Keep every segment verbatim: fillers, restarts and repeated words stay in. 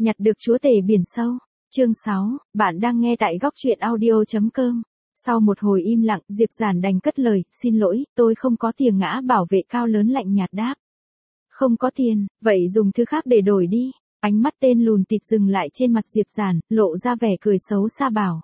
Nhặt được chúa tể biển sâu. Chương sáu, bạn đang nghe tại góc truyện audio chấm com. Sau một hồi im lặng, Diệp Giản đành cất lời, xin lỗi, tôi không có tiền. Ngã bảo vệ cao lớn lạnh nhạt đáp. Không có tiền, vậy dùng thứ khác để đổi đi. Ánh mắt tên lùn tịt dừng lại trên mặt Diệp Giản, lộ ra vẻ cười xấu xa bảo.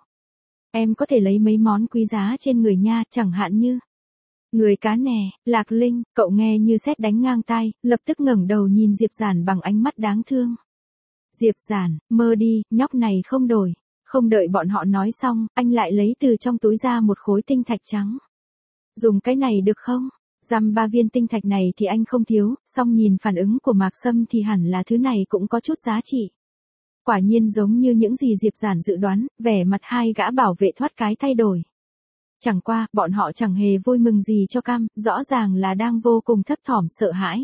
Em có thể lấy mấy món quý giá trên người nha, chẳng hạn như người cá nè, Lạc Linh. Cậu nghe như sét đánh ngang tai, lập tức ngẩng đầu nhìn Diệp Giản bằng ánh mắt đáng thương. Diệp Giản, mơ đi, nhóc này không đổi. Không đợi bọn họ nói xong, anh lại lấy từ trong túi ra một khối tinh thạch trắng. Dùng cái này được không? Dăm ba viên tinh thạch này thì anh không thiếu, song nhìn phản ứng của Mạc Sâm thì hẳn là thứ này cũng có chút giá trị. Quả nhiên giống như những gì Diệp Giản dự đoán, vẻ mặt hai gã bảo vệ thoát cái thay đổi. Chẳng qua, bọn họ chẳng hề vui mừng gì cho cam, rõ ràng là đang vô cùng thấp thỏm sợ hãi.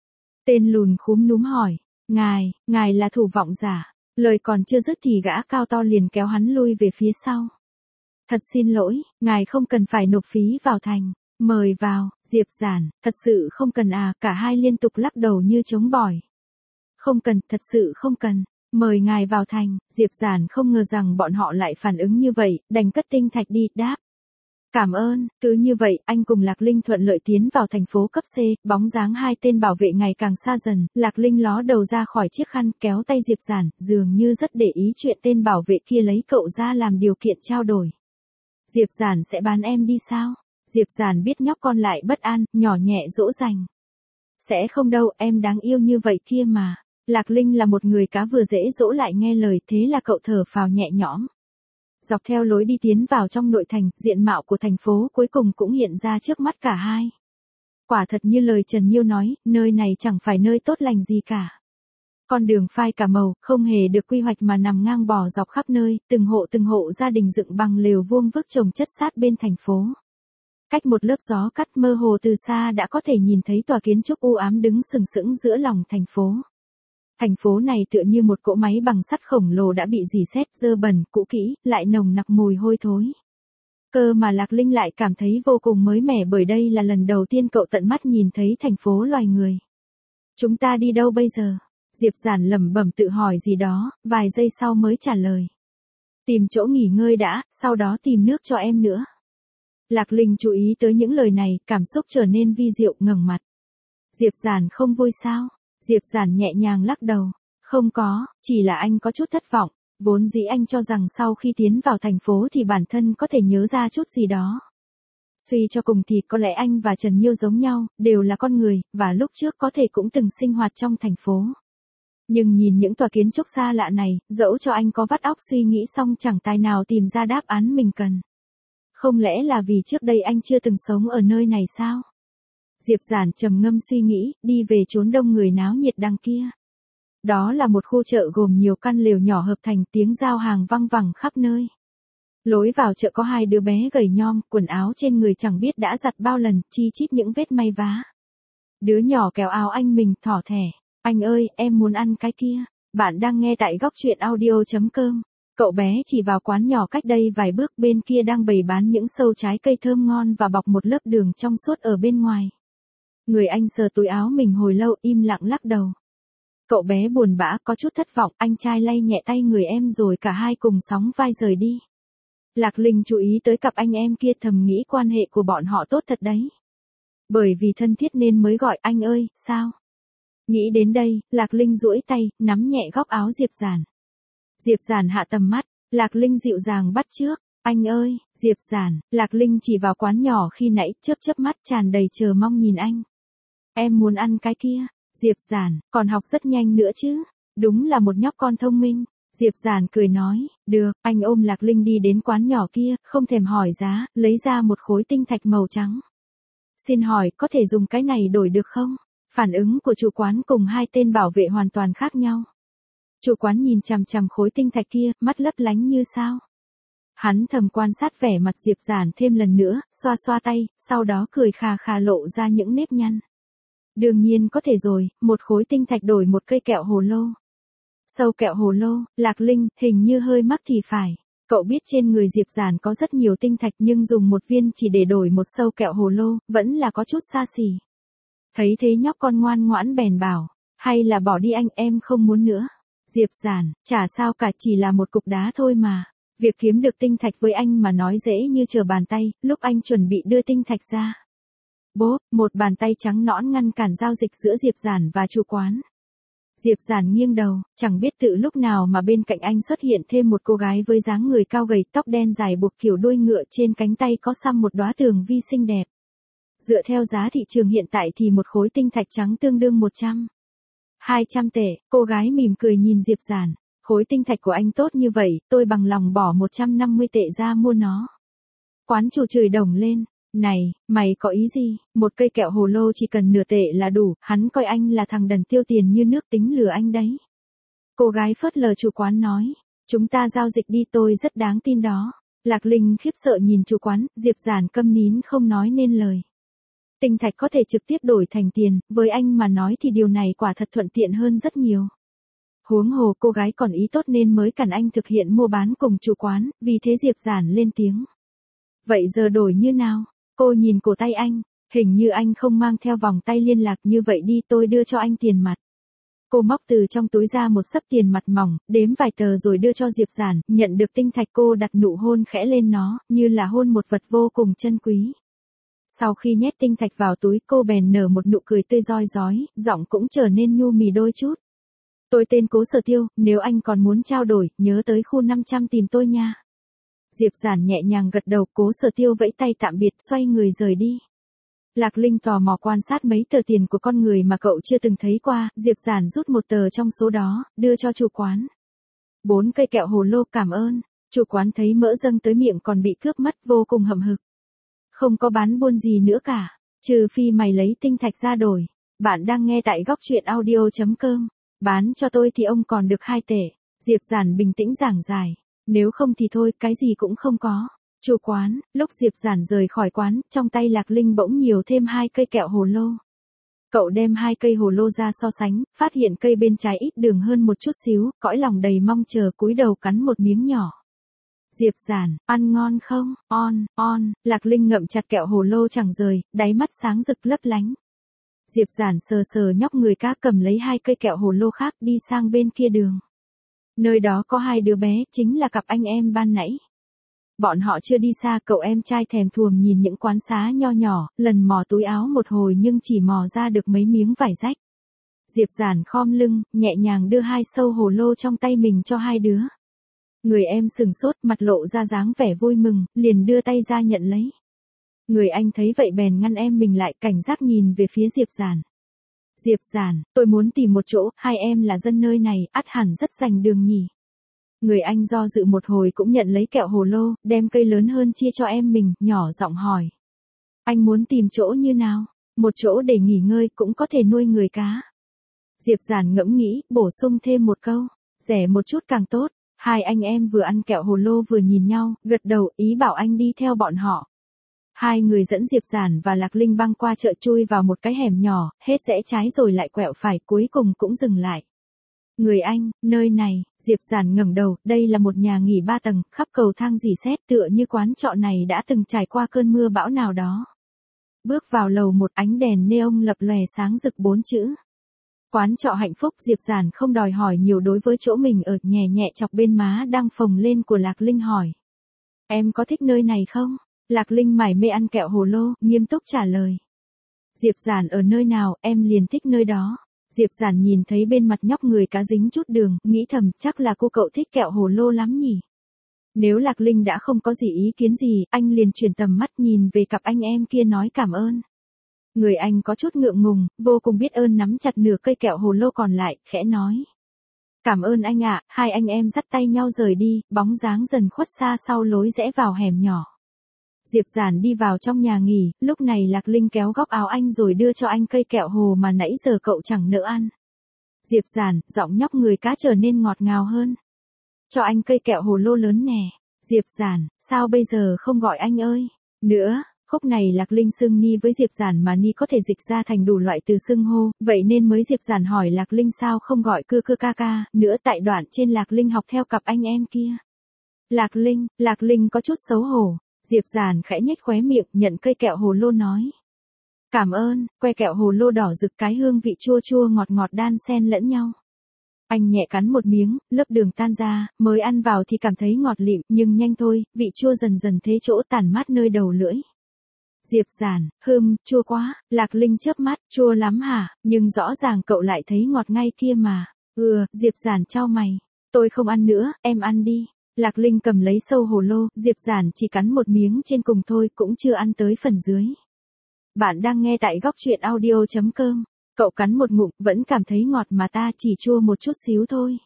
Tên lùn khúm núm hỏi, ngài, ngài là thủ vọng giả. Lời còn chưa dứt thì gã cao to liền kéo hắn lui về phía sau. Thật xin lỗi, ngài không cần phải nộp phí vào thành. Mời vào, Diệp Giản, thật sự không cần à, cả hai liên tục lắc đầu như trống bỏi. Không cần, thật sự không cần, mời ngài vào thành. Diệp Giản không ngờ rằng bọn họ lại phản ứng như vậy, đành cất tinh thạch đi, đáp. Cảm ơn. Cứ như vậy, anh cùng Lạc Linh thuận lợi tiến vào thành phố cấp C, bóng dáng hai tên bảo vệ ngày càng xa dần, Lạc Linh ló đầu ra khỏi chiếc khăn, kéo tay Diệp Giản, dường như rất để ý chuyện tên bảo vệ kia lấy cậu ra làm điều kiện trao đổi. Diệp Giản sẽ bán em đi sao? Diệp Giản biết nhóc con lại bất an, nhỏ nhẹ dỗ dành. Sẽ không đâu, em đáng yêu như vậy kia mà. Lạc Linh là một người cá vừa dễ dỗ lại nghe lời, thế là cậu thở phào nhẹ nhõm. Dọc theo lối đi tiến vào trong nội thành, diện mạo của thành phố cuối cùng cũng hiện ra trước mắt cả hai. Quả thật như lời Trần Nhiêu nói, nơi này chẳng phải nơi tốt lành gì cả. Con đường phai cả màu, không hề được quy hoạch mà nằm ngang bò dọc khắp nơi, từng hộ từng hộ gia đình dựng bằng lều vuông vức chồng chất sát bên thành phố. Cách một lớp gió cắt mơ hồ từ xa đã có thể nhìn thấy tòa kiến trúc u ám đứng sừng sững giữa lòng thành phố. Thành phố này tựa như một cỗ máy bằng sắt khổng lồ đã bị rỉ sét, dơ bẩn, cũ kỹ, lại nồng nặc mùi hôi thối. Cơ mà Lạc Linh lại cảm thấy vô cùng mới mẻ bởi đây là lần đầu tiên cậu tận mắt nhìn thấy thành phố loài người. Chúng ta đi đâu bây giờ? Diệp Giản lẩm bẩm tự hỏi gì đó, vài giây sau mới trả lời. Tìm chỗ nghỉ ngơi đã, sau đó tìm nước cho em nữa. Lạc Linh chú ý tới những lời này, cảm xúc trở nên vi diệu, ngẩng mặt. Diệp Giản không vui sao? Diệp Giản nhẹ nhàng lắc đầu. Không có, chỉ là anh có chút thất vọng. Vốn dĩ anh cho rằng sau khi tiến vào thành phố thì bản thân có thể nhớ ra chút gì đó. Suy cho cùng thì có lẽ anh và Trần Nhiêu giống nhau, đều là con người, và lúc trước có thể cũng từng sinh hoạt trong thành phố. Nhưng nhìn những tòa kiến trúc xa lạ này, dẫu cho anh có vắt óc suy nghĩ xong chẳng tài nào tìm ra đáp án mình cần. Không lẽ là vì trước đây anh chưa từng sống ở nơi này sao? Diệp Giản trầm ngâm suy nghĩ, đi về chốn đông người náo nhiệt đằng kia. Đó là một khu chợ gồm nhiều căn lều nhỏ hợp thành, tiếng giao hàng văng vẳng khắp nơi. Lối vào chợ có hai đứa bé gầy nhom, quần áo trên người chẳng biết đã giặt bao lần, chi chít những vết may vá. Đứa nhỏ kéo áo anh mình, thỏ thẻ. Anh ơi, em muốn ăn cái kia. Bạn đang nghe tại góc truyện audio chấm com. Cậu bé chỉ vào quán nhỏ cách đây vài bước, bên kia đang bày bán những sâu trái cây thơm ngon và bọc một lớp đường trong suốt ở bên ngoài. Người anh sờ túi áo mình hồi lâu, im lặng lắc đầu. Cậu bé buồn bã, có chút thất vọng, anh trai lay nhẹ tay người em rồi cả hai cùng sóng vai rời đi. Lạc Linh chú ý tới cặp anh em kia, thầm nghĩ quan hệ của bọn họ tốt thật đấy. Bởi vì thân thiết nên mới gọi anh ơi, sao? Nghĩ đến đây, Lạc Linh duỗi tay, nắm nhẹ góc áo Diệp Giản. Diệp Giản hạ tầm mắt, Lạc Linh dịu dàng bắt chước. Anh ơi, Diệp Giản. Lạc Linh chỉ vào quán nhỏ khi nãy, chớp chớp mắt tràn đầy chờ mong nhìn anh. Em muốn ăn cái kia. Diệp Giản, còn học rất nhanh nữa chứ. Đúng là một nhóc con thông minh. Diệp Giản cười nói, được. Anh ôm Lạc Linh đi đến quán nhỏ kia, không thèm hỏi giá, lấy ra một khối tinh thạch màu trắng. Xin hỏi, có thể dùng cái này đổi được không? Phản ứng của chủ quán cùng hai tên bảo vệ hoàn toàn khác nhau. Chủ quán nhìn chằm chằm khối tinh thạch kia, mắt lấp lánh như sao. Hắn thầm quan sát vẻ mặt Diệp Giản thêm lần nữa, xoa xoa tay, sau đó cười khà khà lộ ra những nếp nhăn. Đương nhiên có thể rồi, một khối tinh thạch đổi một cây kẹo hồ lô. Sâu kẹo hồ lô, Lạc Linh, hình như hơi mắc thì phải. Cậu biết trên người Diệp Giản có rất nhiều tinh thạch nhưng dùng một viên chỉ để đổi một sâu kẹo hồ lô, vẫn là có chút xa xỉ. Thấy thế nhóc con ngoan ngoãn bèn bảo, hay là bỏ đi anh, em không muốn nữa. Diệp Giản, chả sao cả, chỉ là một cục đá thôi mà. Việc kiếm được tinh thạch với anh mà nói dễ như trở bàn tay, lúc anh chuẩn bị đưa tinh thạch ra. Bốp, một bàn tay trắng nõn ngăn cản giao dịch giữa Diệp Giản và chủ quán. Diệp Giản nghiêng đầu, chẳng biết tự lúc nào mà bên cạnh anh xuất hiện thêm một cô gái với dáng người cao gầy, tóc đen dài buộc kiểu đuôi ngựa, trên cánh tay có xăm một đóa tường vi xinh đẹp. Dựa theo giá thị trường hiện tại thì một khối tinh thạch trắng tương đương một trăm, hai trăm tệ, cô gái mỉm cười nhìn Diệp Giản. Khối tinh thạch của anh tốt như vậy, tôi bằng lòng bỏ một trăm năm mươi tệ ra mua nó. Quán chủ chửi đồng lên, này, mày có ý gì, một cây kẹo hồ lô chỉ cần nửa tệ là đủ, hắn coi anh là thằng đần tiêu tiền như nước tính lừa anh đấy. Cô gái phớt lờ chủ quán nói, chúng ta giao dịch đi, tôi rất đáng tin đó. Lạc Linh khiếp sợ nhìn chủ quán, Diệp Giản câm nín không nói nên lời. Tinh thạch có thể trực tiếp đổi thành tiền, với anh mà nói thì điều này quả thật thuận tiện hơn rất nhiều. Huống hồ cô gái còn ý tốt nên mới cần anh thực hiện mua bán cùng chủ quán, vì thế Diệp Giản lên tiếng. Vậy giờ đổi như nào? Cô nhìn cổ tay anh, hình như anh không mang theo vòng tay liên lạc, như vậy đi, tôi đưa cho anh tiền mặt. Cô móc từ trong túi ra một xấp tiền mặt mỏng, đếm vài tờ rồi đưa cho Diệp Giản, nhận được tinh thạch cô đặt nụ hôn khẽ lên nó, như là hôn một vật vô cùng chân quý. Sau khi nhét tinh thạch vào túi, cô bèn nở một nụ cười tươi rói rói, giọng cũng trở nên nhu mì đôi chút. Tôi tên Cố Sở Tiêu, nếu anh còn muốn trao đổi, nhớ tới khu năm trăm tìm tôi nha. Diệp Giản nhẹ nhàng gật đầu, Cố Sở Tiêu vẫy tay tạm biệt, xoay người rời đi. Lạc Linh tò mò quan sát mấy tờ tiền của con người mà cậu chưa từng thấy qua, Diệp Giản rút một tờ trong số đó, đưa cho chủ quán. Bốn cây kẹo hồ lô, cảm ơn. Chủ quán thấy mỡ dâng tới miệng còn bị cướp mất, vô cùng hậm hực. Không có bán buôn gì nữa cả, trừ phi mày lấy tinh thạch ra đổi. Bạn đang nghe tại góc truyện audio chấm com. Bán cho tôi thì ông còn được hai tệ. Diệp Giản bình tĩnh giảng giải. Nếu không thì thôi, cái gì cũng không có. Chủ quán, lúc Diệp Giản rời khỏi quán, trong tay Lạc Linh bỗng nhiều thêm hai cây kẹo hồ lô. Cậu đem hai cây hồ lô ra so sánh, phát hiện cây bên trái ít đường hơn một chút xíu, cõi lòng đầy mong chờ cúi đầu cắn một miếng nhỏ. Diệp Giản, ăn ngon không? On, on, Lạc Linh ngậm chặt kẹo hồ lô chẳng rời, đáy mắt sáng rực lấp lánh. Diệp Giản sờ sờ nhóc người cá, cầm lấy hai cây kẹo hồ lô khác đi sang bên kia đường. Nơi đó có hai đứa bé, chính là cặp anh em ban nãy. Bọn họ chưa đi xa, cậu em trai thèm thuồng nhìn những quán xá nho nhỏ, lần mò túi áo một hồi nhưng chỉ mò ra được mấy miếng vải rách. Diệp Giản khom lưng, nhẹ nhàng đưa hai sâu hồ lô trong tay mình cho hai đứa. Người em sừng sốt, mặt lộ ra dáng vẻ vui mừng, liền đưa tay ra nhận lấy. Người anh thấy vậy bèn ngăn em mình lại, cảnh giác nhìn về phía Diệp Giản. Diệp Giản, tôi muốn tìm một chỗ, hai em là dân nơi này, ắt hẳn rất rành đường nhỉ. Người anh do dự một hồi cũng nhận lấy kẹo hồ lô, đem cây lớn hơn chia cho em mình, nhỏ giọng hỏi. Anh muốn tìm chỗ như nào? Một chỗ để nghỉ ngơi, cũng có thể nuôi người cá. Diệp Giản ngẫm nghĩ, bổ sung thêm một câu. Rẻ một chút càng tốt. Hai anh em vừa ăn kẹo hồ lô vừa nhìn nhau, gật đầu, ý bảo anh đi theo bọn họ. Hai người dẫn Diệp Giản và Lạc Linh băng qua chợ, chui vào một cái hẻm nhỏ, hết rẽ trái rồi lại quẹo phải, cuối cùng cũng dừng lại. Người anh, nơi này, Diệp Giản ngẩng đầu, đây là một nhà nghỉ ba tầng, khắp cầu thang rỉ sét, tựa như quán trọ này đã từng trải qua cơn mưa bão nào đó. Bước vào lầu một, ánh đèn neon lập lòe sáng rực bốn chữ. Quán trọ hạnh phúc. Diệp Giản không đòi hỏi nhiều đối với chỗ mình ở, nhẹ nhẹ chọc bên má đang phồng lên của Lạc Linh hỏi. Em có thích nơi này không? Lạc Linh mải mê ăn kẹo hồ lô, nghiêm túc trả lời. Diệp Giản ở nơi nào, em liền thích nơi đó. Diệp Giản nhìn thấy bên mặt nhóc người cá dính chút đường, nghĩ thầm, chắc là cô cậu thích kẹo hồ lô lắm nhỉ. Nếu Lạc Linh đã không có gì ý kiến gì, anh liền chuyển tầm mắt nhìn về cặp anh em kia nói cảm ơn. Người anh có chút ngượng ngùng, vô cùng biết ơn nắm chặt nửa cây kẹo hồ lô còn lại, khẽ nói. Cảm ơn anh ạ. Hai anh em dắt tay nhau rời đi, bóng dáng dần khuất xa sau lối rẽ vào hẻm nhỏ. Diệp Giản đi vào trong nhà nghỉ, lúc này Lạc Linh kéo góc áo anh rồi đưa cho anh cây kẹo hồ mà nãy giờ cậu chẳng nỡ ăn. Diệp Giản, giọng nhóc người cá trở nên ngọt ngào hơn. Cho anh cây kẹo hồ lô lớn nè. Diệp Giản, sao bây giờ không gọi anh ơi? Nữa, khúc này Lạc Linh xưng Ni với Diệp Giản mà Ni có thể dịch ra thành đủ loại từ xưng hô, vậy nên mới Diệp Giản hỏi Lạc Linh sao không gọi cưa cưa ca ca, nữa tại đoạn trên Lạc Linh học theo cặp anh em kia. Lạc Linh, Lạc Linh có chút xấu hổ. Diệp Giản khẽ nhếch khóe miệng, nhận cây kẹo hồ lô nói. Cảm ơn, que kẹo hồ lô đỏ rực, cái hương vị chua chua ngọt ngọt đan xen lẫn nhau. Anh nhẹ cắn một miếng, lớp đường tan ra, mới ăn vào thì cảm thấy ngọt lịm, nhưng nhanh thôi, vị chua dần dần thế chỗ tản mát nơi đầu lưỡi. Diệp Giản, hừm, chua quá, Lạc Linh chớp mắt, chua lắm hả, nhưng rõ ràng cậu lại thấy ngọt ngay kia mà. Ừ, Diệp Giản chau mày. Tôi không ăn nữa, em ăn đi. Lạc Linh cầm lấy sâu hồ lô, Diệp Giản chỉ cắn một miếng trên cùng thôi, cũng chưa ăn tới phần dưới. Bạn đang nghe tại góc truyện audio chấm com. Cậu cắn một ngụm, vẫn cảm thấy ngọt mà ta chỉ chua một chút xíu thôi.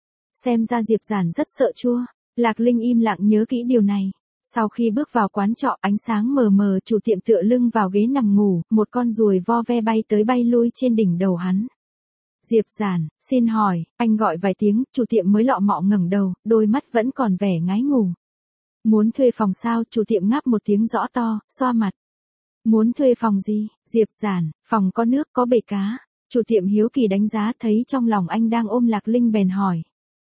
Xem ra Diệp Giản rất sợ chua. Lạc Linh im lặng nhớ kỹ điều này. Sau khi bước vào quán trọ, ánh sáng mờ mờ, chủ tiệm tựa lưng vào ghế nằm ngủ, một con ruồi vo ve bay tới bay lui trên đỉnh đầu hắn. Diệp Giản, xin hỏi, anh gọi vài tiếng, chủ tiệm mới lọ mọ ngẩng đầu, đôi mắt vẫn còn vẻ ngái ngủ. Muốn thuê phòng sao? Chủ tiệm ngáp một tiếng rõ to, xoa mặt. Muốn thuê phòng gì? Diệp Giản, phòng có nước, có bể cá. Chủ tiệm hiếu kỳ đánh giá, thấy trong lòng anh đang ôm Lạc Linh bèn hỏi.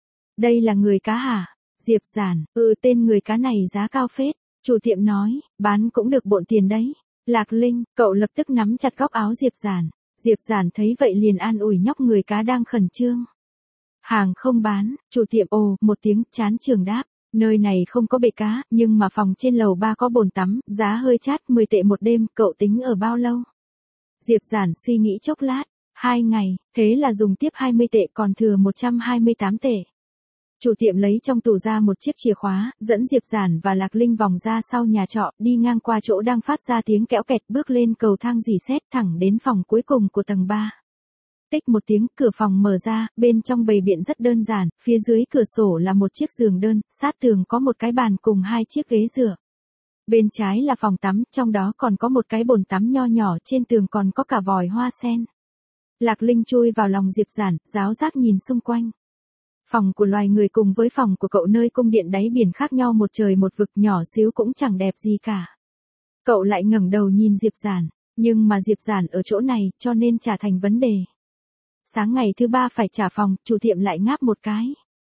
Đây là người cá hả? Diệp Giản, ừ, tên người cá này giá cao phết. Chủ tiệm nói, bán cũng được bộn tiền đấy. Lạc Linh, cậu lập tức nắm chặt góc áo Diệp Giản. Diệp Giản thấy vậy liền an ủi nhóc người cá đang khẩn trương. Hàng không bán, chủ tiệm ồ một tiếng chán trường đáp. Nơi này không có bể cá, nhưng mà phòng trên lầu ba có bồn tắm, giá hơi chát, mười tệ một đêm, cậu tính ở bao lâu? Diệp Giản suy nghĩ chốc lát, hai ngày, thế là dùng tiếp hai mươi tệ còn thừa một trăm hai mươi tám tệ. Chủ tiệm lấy trong tủ ra một chiếc chìa khóa, dẫn Diệp Giản và Lạc Linh vòng ra sau nhà trọ, đi ngang qua chỗ đang phát ra tiếng kẽo kẹt, bước lên cầu thang rỉ sét thẳng đến phòng cuối cùng của tầng ba. Tích một tiếng, cửa phòng mở ra, bên trong bày biện rất đơn giản, phía dưới cửa sổ là một chiếc giường đơn, sát tường có một cái bàn cùng hai chiếc ghế dựa. Bên trái là phòng tắm, trong đó còn có một cái bồn tắm nho nhỏ, trên tường còn có cả vòi hoa sen. Lạc Linh chui vào lòng Diệp Giản, giáo giác nhìn xung quanh. Phòng của loài người cùng với phòng của cậu nơi cung điện đáy biển khác nhau một trời một vực, nhỏ xíu cũng chẳng đẹp gì cả. Cậu lại ngẩng đầu nhìn Diệp Giản, nhưng mà Diệp Giản ở chỗ này, cho nên chả thành vấn đề. Sáng ngày thứ ba phải trả phòng, chủ tiệm lại ngáp một cái.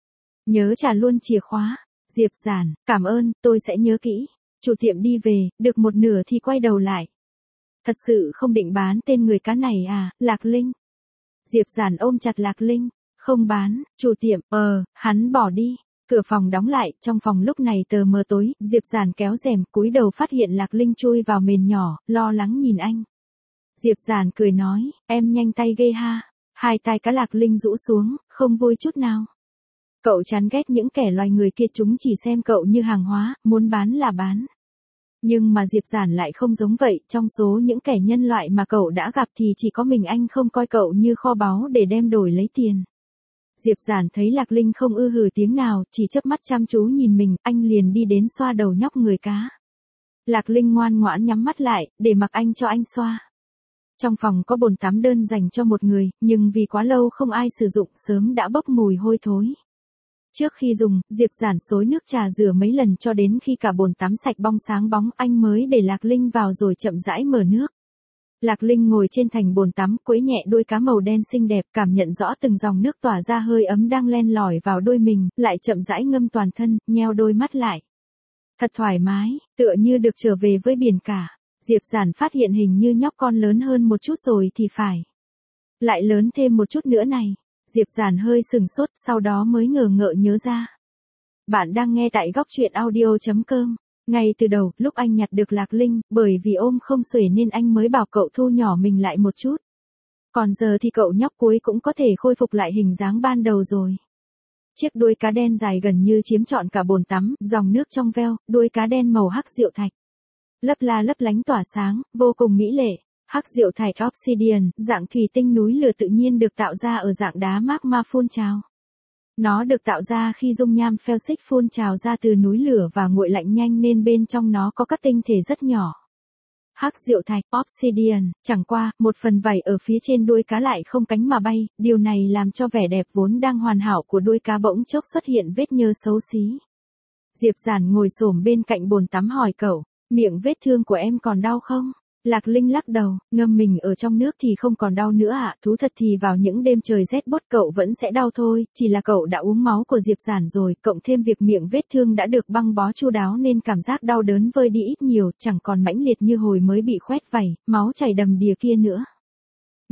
Nhớ trả luôn chìa khóa. Diệp Giản, cảm ơn, tôi sẽ nhớ kỹ. Chủ tiệm đi về, được một nửa thì quay đầu lại. Thật sự không định bán tên người cá này à, Lạc Linh? Diệp Giản ôm chặt Lạc Linh. Không bán, chủ tiệm, ờ, hắn bỏ đi. Cửa phòng đóng lại, trong phòng lúc này tờ mờ tối, Diệp Giản kéo rèm, cúi đầu phát hiện Lạc Linh chui vào mền nhỏ, lo lắng nhìn anh. Diệp Giản cười nói, em nhanh tay ghê ha. Hai tai cá Lạc Linh rũ xuống, không vui chút nào. Cậu chán ghét những kẻ loài người kia, chúng chỉ xem cậu như hàng hóa, muốn bán là bán. Nhưng mà Diệp Giản lại không giống vậy, trong số những kẻ nhân loại mà cậu đã gặp thì chỉ có mình anh không coi cậu như kho báu để đem đổi lấy tiền. Diệp Giản thấy Lạc Linh không ư hừ tiếng nào, chỉ chớp mắt chăm chú nhìn mình, anh liền đi đến xoa đầu nhóc người cá. Lạc Linh ngoan ngoãn nhắm mắt lại, để mặc anh cho anh xoa. Trong phòng có bồn tắm đơn dành cho một người, nhưng vì quá lâu không ai sử dụng, sớm đã bốc mùi hôi thối. Trước khi dùng, Diệp Giản xối nước trà rửa mấy lần cho đến khi cả bồn tắm sạch bong sáng bóng, anh mới để Lạc Linh vào rồi chậm rãi mở nước. Lạc Linh ngồi trên thành bồn tắm, quấy nhẹ đuôi cá màu đen xinh đẹp, cảm nhận rõ từng dòng nước tỏa ra hơi ấm đang len lỏi vào đôi mình, lại chậm rãi ngâm toàn thân, nheo đôi mắt lại. Thật thoải mái, tựa như được trở về với biển cả. Diệp Giản phát hiện hình như nhóc con lớn hơn một chút rồi thì phải. Lại lớn thêm một chút nữa này. Diệp Giản hơi sừng sốt, sau đó mới ngờ ngợ nhớ ra. Bạn đang nghe tại góc truyện audio chấm com. Ngay từ đầu, lúc anh nhặt được Lạc Linh, bởi vì ôm không xuể nên anh mới bảo cậu thu nhỏ mình lại một chút. Còn giờ thì cậu nhóc cuối cũng có thể khôi phục lại hình dáng ban đầu rồi. Chiếc đuôi cá đen dài gần như chiếm trọn cả bồn tắm, dòng nước trong veo, đuôi cá đen màu hắc rượu thạch. Lấp la lấp lánh tỏa sáng, vô cùng mỹ lệ. Hắc rượu thạch obsidian, dạng thủy tinh núi lửa tự nhiên được tạo ra ở dạng đá magma phun trào. Nó được tạo ra khi dung nham pheo xích phun trào ra từ núi lửa và nguội lạnh nhanh nên bên trong nó có các tinh thể rất nhỏ. Hắc rượu thạch obsidian, chẳng qua, một phần vảy ở phía trên đuôi cá lại không cánh mà bay, điều này làm cho vẻ đẹp vốn đang hoàn hảo của đuôi cá bỗng chốc xuất hiện vết nhơ xấu xí. Diệp Giản ngồi xổm bên cạnh bồn tắm hỏi cậu, miệng vết thương của em còn đau không? Lạc Linh lắc đầu, ngâm mình ở trong nước thì không còn đau nữa ạ, à? Thú thật thì vào những đêm trời rét buốt cậu vẫn sẽ đau thôi, chỉ là cậu đã uống máu của Diệp Giản rồi, cộng thêm việc miệng vết thương đã được băng bó chu đáo nên cảm giác đau đớn vơi đi ít nhiều, chẳng còn mãnh liệt như hồi mới bị khoét vảy, máu chảy đầm đìa kia nữa.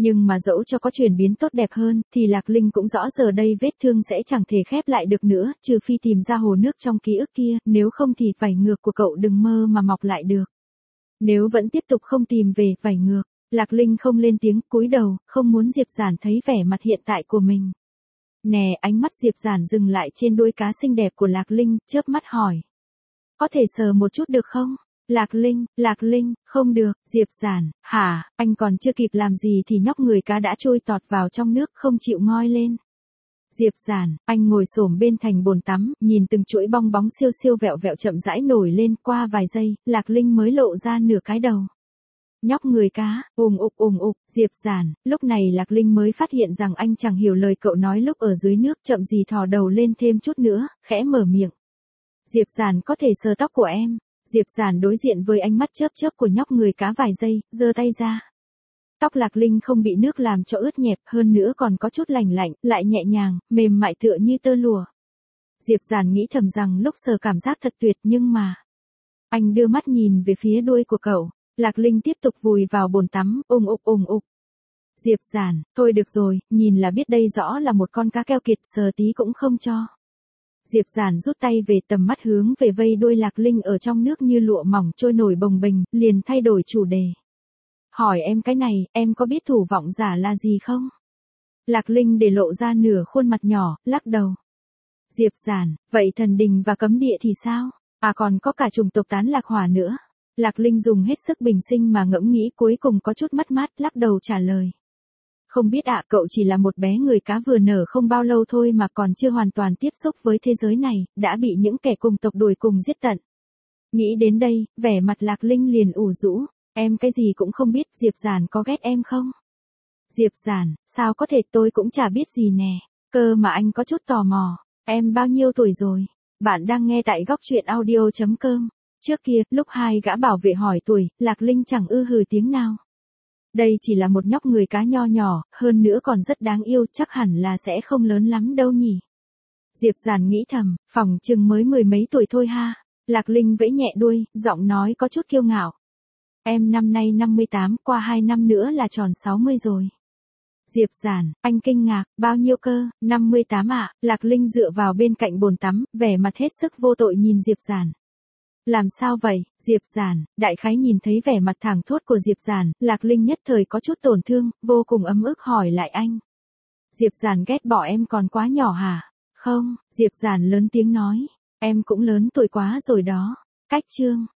Nhưng mà dẫu cho có chuyển biến tốt đẹp hơn, thì Lạc Linh cũng rõ giờ đây vết thương sẽ chẳng thể khép lại được nữa, trừ phi tìm ra hồ nước trong ký ức kia, nếu không thì vảy ngược của cậu đừng mơ mà mọc lại được. Nếu vẫn tiếp tục không tìm về vảy ngược, Lạc Linh không lên tiếng, cúi đầu, không muốn Diệp Giản thấy vẻ mặt hiện tại của mình. Nè, ánh mắt Diệp Giản dừng lại trên đuôi cá xinh đẹp của Lạc Linh, chớp mắt hỏi. Có thể sờ một chút được không? Lạc Linh, Lạc Linh, không được, Diệp Giản, hả, anh còn chưa kịp làm gì thì nhóc người cá đã trôi tọt vào trong nước không chịu ngoi lên. Diệp Giản, anh ngồi xổm bên thành bồn tắm, nhìn từng chuỗi bong bóng siêu siêu vẹo vẹo chậm rãi nổi lên, qua vài giây, Lạc Linh mới lộ ra nửa cái đầu. Nhóc người cá, ùng ục ùng ục, Diệp Giản, lúc này Lạc Linh mới phát hiện rằng anh chẳng hiểu lời cậu nói lúc ở dưới nước, chậm gì thò đầu lên thêm chút nữa, khẽ mở miệng. Diệp Giản có thể sờ tóc của em. Diệp Giản đối diện với ánh mắt chớp chớp của nhóc người cá vài giây, giơ tay ra. Tóc Lạc Linh không bị nước làm cho ướt nhẹp, hơn nữa còn có chút lành lạnh, lại nhẹ nhàng, mềm mại tựa như tơ lụa. Diệp Giản nghĩ thầm rằng lúc sờ cảm giác thật tuyệt, nhưng mà... Anh đưa mắt nhìn về phía đuôi của cậu, Lạc Linh tiếp tục vùi vào bồn tắm, ùng ục ùng ục. Diệp Giản, thôi được rồi, nhìn là biết đây rõ là một con cá keo kiệt, sờ tí cũng không cho. Diệp Giản rút tay về, tầm mắt hướng về vây đuôi Lạc Linh ở trong nước như lụa mỏng trôi nổi bồng bềnh, liền thay đổi chủ đề. Hỏi em cái này, em có biết thủ vọng giả là gì không? Lạc Linh để lộ ra nửa khuôn mặt nhỏ, lắc đầu. Diệp Giản, vậy thần đình và cấm địa thì sao? À còn có cả chủng tộc tán lạc hỏa nữa. Lạc Linh dùng hết sức bình sinh mà ngẫm nghĩ, cuối cùng có chút mất mát, lắc đầu trả lời. Không biết ạ, cậu chỉ là một bé người cá vừa nở không bao lâu thôi mà còn chưa hoàn toàn tiếp xúc với thế giới này, đã bị những kẻ cùng tộc đuổi cùng giết tận. Nghĩ đến đây, vẻ mặt Lạc Linh liền ủ rũ, em cái gì cũng không biết, Diệp Giản có ghét em không? Diệp Giản, sao có thể, tôi cũng chả biết gì nè, cơ mà anh có chút tò mò, em bao nhiêu tuổi rồi? Bạn đang nghe tại góc truyện audio chấm com. Trước kia, lúc hai gã bảo vệ hỏi tuổi, Lạc Linh chẳng ư hừ tiếng nào. Đây chỉ là một nhóc người cá nho nhỏ, hơn nữa còn rất đáng yêu, chắc hẳn là sẽ không lớn lắm đâu nhỉ. Diệp Giản nghĩ thầm, phỏng chừng mới mười mấy tuổi thôi ha. Lạc Linh vẫy nhẹ đuôi, giọng nói có chút kiêu ngạo. Em năm nay năm mươi tám, qua hai năm nữa là tròn sáu mươi rồi. Diệp Giản, anh kinh ngạc, bao nhiêu cơ, năm mươi tám ạ, à? Lạc Linh dựa vào bên cạnh bồn tắm, vẻ mặt hết sức vô tội nhìn Diệp Giản. Làm sao vậy, Diệp Giản, đại khái nhìn thấy vẻ mặt thẳng thốt của Diệp Giản, Lạc Linh nhất thời có chút tổn thương, vô cùng ấm ức hỏi lại anh. Diệp Giản ghét bỏ em còn quá nhỏ hả? Không, Diệp Giản lớn tiếng nói, em cũng lớn tuổi quá rồi đó. Cách chương.